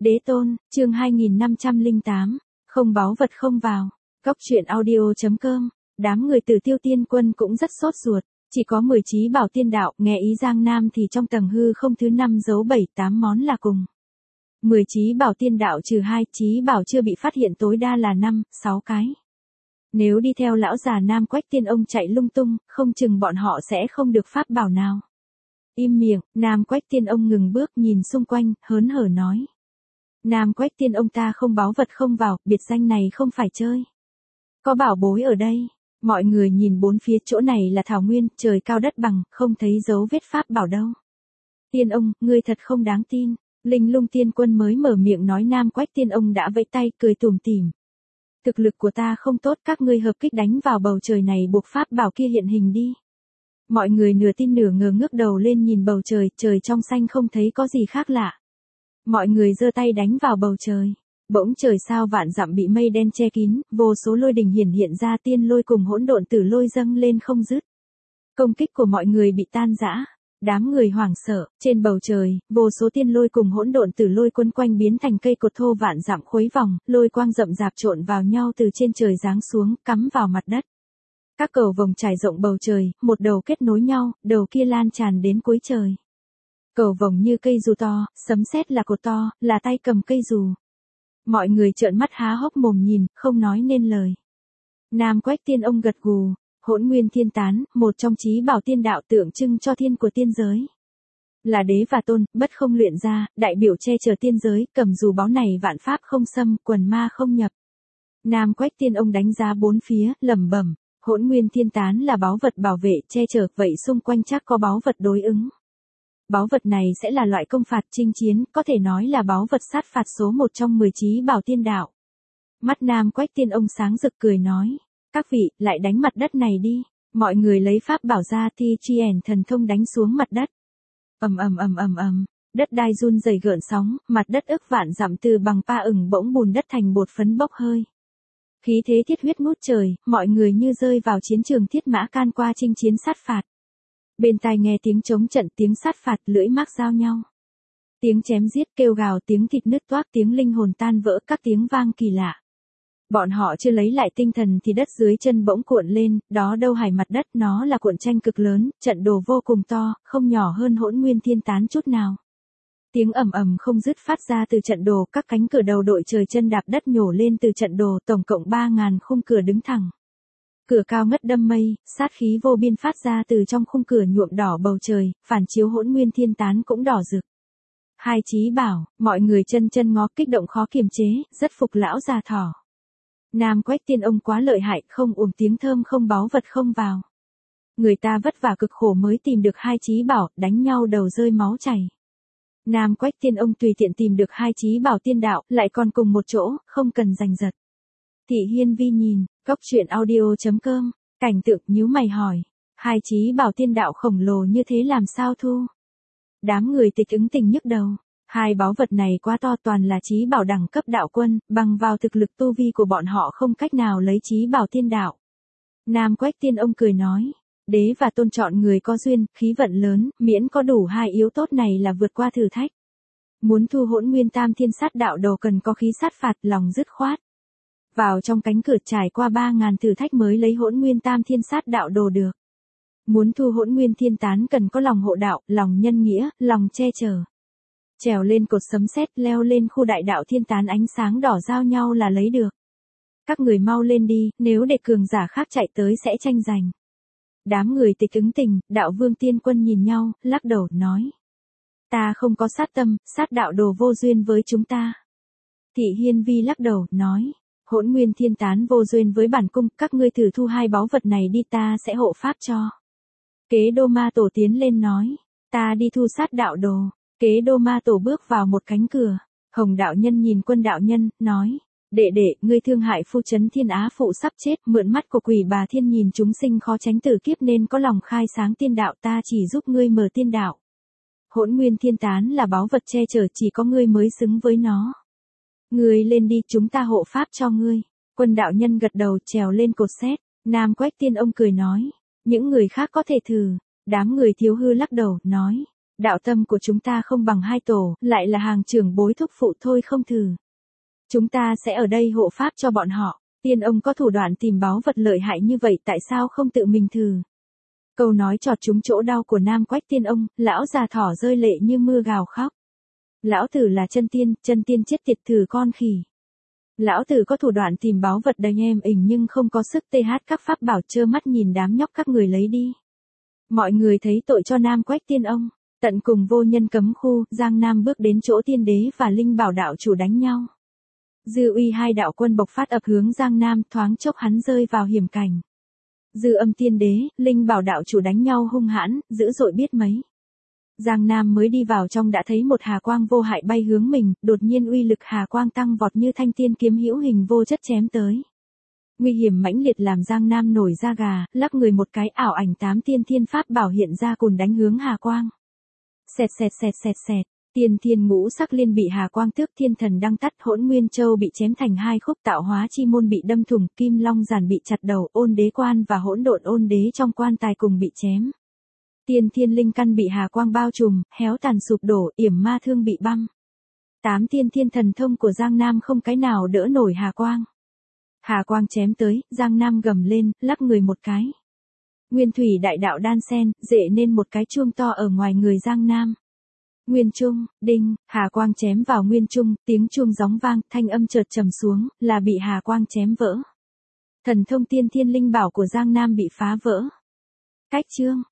Đế tôn, chương 2508, không báu vật không vào. Góc truyện audio.com. Đám người Tử Tiêu Tiên Quân cũng rất sốt ruột, chỉ có 10 chí bảo tiên đạo, nghe ý Giang Nam thì trong tầng hư không thứ 5 giấu 7-8 món là cùng. 10 chí bảo tiên đạo trừ 2 chí bảo chưa bị phát hiện tối đa là 5-6 cái. Nếu đi theo lão già Nam Quách Tiên ông chạy lung tung, không chừng bọn họ sẽ không được pháp bảo nào. Im miệng, Nam Quách Tiên ông ngừng bước nhìn xung quanh, hớn hở nói. Nam Quách Tiên ông ta không báu vật không vào, biệt danh này không phải chơi. Có bảo bối ở đây. Mọi người nhìn bốn phía, chỗ này là thảo nguyên, trời cao đất bằng, không thấy dấu vết pháp bảo đâu. Tiên ông, ngươi thật không đáng tin. Linh Lung Tiên Quân mới mở miệng nói. Nam Quách Tiên ông đã vẫy tay cười tủm tỉm. Thực lực của ta không tốt, các ngươi hợp kích đánh vào bầu trời này buộc pháp bảo kia hiện hình đi. Mọi người nửa tin nửa ngờ ngước đầu lên nhìn bầu trời, trời trong xanh không thấy có gì khác lạ. Mọi người giơ tay đánh vào bầu trời. Bỗng trời sao vạn dặm bị mây đen che kín, vô số lôi đình hiển hiện ra, tiên lôi cùng hỗn độn tử lôi dâng lên không dứt. Công kích của mọi người bị tan rã. Đám người hoảng sợ, trên bầu trời, vô số tiên lôi cùng hỗn độn tử lôi quấn quanh biến thành cây cột thô vạn dặm khuấy vòng, lôi quang rậm rạp trộn vào nhau từ trên trời giáng xuống, cắm vào mặt đất. Các cầu vồng trải rộng bầu trời, một đầu kết nối nhau, đầu kia lan tràn đến cuối trời. Cầu vồng như cây dù to, sấm sét là cột to, là tay cầm cây dù. Mọi người trợn mắt há hốc mồm nhìn, không nói nên lời. Nam Quách Tiên ông gật gù. Hỗn Nguyên Thiên Tán, một trong chí bảo tiên đạo tượng trưng cho thiên của tiên giới. Là đế và tôn, bất không luyện ra, đại biểu che chở tiên giới, cầm dù báu này vạn pháp không xâm, quần ma không nhập. Nam Quách Tiên ông đánh giá bốn phía, lẩm bẩm, Hỗn Nguyên Thiên Tán là báu vật bảo vệ, che chở, vậy xung quanh chắc có báu vật đối ứng. Báu vật này sẽ là loại công phạt chinh chiến, có thể nói là báu vật sát phạt số 1 trong 10 chí bảo tiên đạo. Mắt Nam Quách Tiên ông sáng rực cười nói. Các vị, lại đánh mặt đất này đi. Mọi người lấy pháp bảo ra, thi Chien thần thông đánh xuống mặt đất. Đất đai run rẩy gợn sóng, mặt đất ức vạn dặm từ bằng pa ửng bỗng bùn đất thành bột phấn bốc hơi. Khí thế thiết huyết ngút trời, mọi người như rơi vào chiến trường thiết mã can qua chinh chiến sát phạt. Bên tai nghe tiếng chống trận, tiếng sát phạt, lưỡi mác giao nhau. Tiếng chém giết, kêu gào, tiếng thịt nứt toác, tiếng linh hồn tan vỡ, các tiếng vang kỳ lạ. Bọn họ chưa lấy lại tinh thần thì đất dưới chân bỗng cuộn lên, đó đâu phải mặt đất, nó là cuộn tranh cực lớn, trận đồ vô cùng to, không nhỏ hơn Hỗn Nguyên Thiên Tán chút nào. Tiếng ầm ầm không dứt phát ra từ trận đồ, các cánh cửa đầu đội trời chân đạp đất nhổ lên từ trận đồ, tổng cộng 3.000 khung cửa đứng thẳng. Cửa cao ngất đâm mây, sát khí vô biên phát ra từ trong khung cửa nhuộm đỏ bầu trời, phản chiếu Hỗn Nguyên Thiên Tán cũng đỏ rực. Hai chí bảo, mọi người chân ngó kích động khó kiềm chế, rất phục lão già thỏ. Nam Quách Tiên ông quá lợi hại, không uổng tiếng thơm không báu vật không vào. Người ta vất vả cực khổ mới tìm được hai chí bảo, đánh nhau đầu rơi máu chảy. Nam Quách Tiên ông tùy tiện tìm được hai chí bảo tiên đạo, lại còn cùng một chỗ, không cần giành giật. Thị Hiên Vi nhìn, góc truyện audio.com, cảnh tượng nhíu mày hỏi. Hai chí bảo tiên đạo khổng lồ như thế làm sao thu? Đám người tịch ứng tình nhức đầu. Hai báu vật này quá to, toàn là chí bảo đẳng cấp đạo quân, bằng vào thực lực tu vi của bọn họ không cách nào lấy chí bảo tiên đạo. Nam Quách Tiên ông cười nói, đế và tôn chọn người có duyên, khí vận lớn, miễn có đủ hai yếu tốt này là vượt qua thử thách. Muốn thu Hỗn Nguyên Tam Thiên Sát đạo đồ cần có khí sát phạt, lòng dứt khoát. Vào trong cánh cửa trải qua 3.000 thử thách mới lấy Hỗn Nguyên Tam Thiên Sát đạo đồ được. Muốn thu Hỗn Nguyên Thiên Tán cần có lòng hộ đạo, lòng nhân nghĩa, lòng che chở. Trèo lên cột sấm sét, leo lên khu đại đạo thiên tán ánh sáng đỏ giao nhau là lấy được. Các người mau lên đi, nếu để cường giả khác chạy tới sẽ tranh giành. Đám người tịch ứng tình, đạo vương tiên quân nhìn nhau, lắc đầu, nói. Ta không có sát tâm, sát đạo đồ vô duyên với chúng ta. Thị Hiên Vi lắc đầu, nói. Hỗn Nguyên Thiên Tán vô duyên với bản cung, các ngươi thử thu hai báu vật này đi, ta sẽ hộ pháp cho. Kế Đô Ma Tổ tiến lên nói. Ta đi thu sát đạo đồ. Kế Đô Ma Tổ bước vào một cánh cửa. Hồng đạo nhân nhìn Quân đạo nhân, nói. Đệ đệ, ngươi thương hại phu trấn Thiên Á phụ sắp chết, mượn mắt của quỷ bà thiên nhìn chúng sinh khó tránh tử kiếp nên có lòng khai sáng tiên đạo, ta chỉ giúp ngươi mở tiên đạo. Hỗn Nguyên Thiên Tán là báu vật che chở, chỉ có ngươi mới xứng với nó. Ngươi lên đi, chúng ta hộ pháp cho ngươi. Quân đạo nhân gật đầu, trèo lên cột sét. Nam Quách Tiên ông cười nói. Những người khác có thể thử. Đám người thiếu hư lắc đầu, nói. Đạo tâm của chúng ta không bằng hai tổ, lại là hàng trưởng bối thúc phụ thôi không thử. Chúng ta sẽ ở đây hộ pháp cho bọn họ. Tiên ông có thủ đoạn tìm báu vật lợi hại như vậy tại sao không tự mình thử? Câu nói chọt trúng chỗ đau của Nam Quách tiên ông, lão già thỏ rơi lệ như mưa gào khóc. Lão tử là chân tiên chết tiệt thử con khỉ. Lão tử có thủ đoạn tìm báu vật đầy em ỉnh nhưng không có sức TH các pháp bảo trơ mắt nhìn đám nhóc các người lấy đi. Mọi người thấy tội cho Nam Quách tiên ông. Tận cùng vô nhân cấm khu, Giang Nam bước đến chỗ tiên đế và Linh Bảo đạo chủ đánh nhau. Dư uy hai đạo quân bộc phát ập hướng Giang Nam, thoáng chốc hắn rơi vào hiểm cảnh. Dư âm tiên đế, Linh Bảo đạo chủ đánh nhau hung hãn, dữ dội biết mấy. Giang Nam mới đi vào trong đã thấy một hà quang vô hại bay hướng mình, đột nhiên uy lực hà quang tăng vọt như thanh tiên kiếm hữu hình vô chất chém tới. Nguy hiểm mãnh liệt làm Giang Nam nổi da gà, lắc người một cái ảo ảnh 8 tiên thiên pháp bảo hiện ra cùn đánh hướng hà quang. Xẹt xẹt xẹt xẹt xẹt, tiên thiên ngũ sắc liên bị hà quang tước thiên thần đăng tắt, Hỗn Nguyên Châu bị chém thành hai khúc, tạo hóa chi môn bị đâm thủng, Kim Long giản bị chặt đầu, Ôn Đế quan và Hỗn Độn ôn đế trong quan tài cùng bị chém. Tiên thiên linh căn bị hà quang bao trùm, héo tàn sụp đổ, yểm ma thương bị băm. 8 tiên thiên thần thông của Giang Nam không cái nào đỡ nổi hà quang. Hà quang chém tới, Giang Nam gầm lên, lắc người một cái. Nguyên thủy đại đạo đan sen, dệ nên một cái chuông to ở ngoài người Giang Nam. Nguyên trung, đinh, hà quang chém vào nguyên trung, tiếng chuông gióng vang, thanh âm chợt trầm xuống, là bị hà quang chém vỡ. Thần thông tiên thiên linh bảo của Giang Nam bị phá vỡ. Cách chương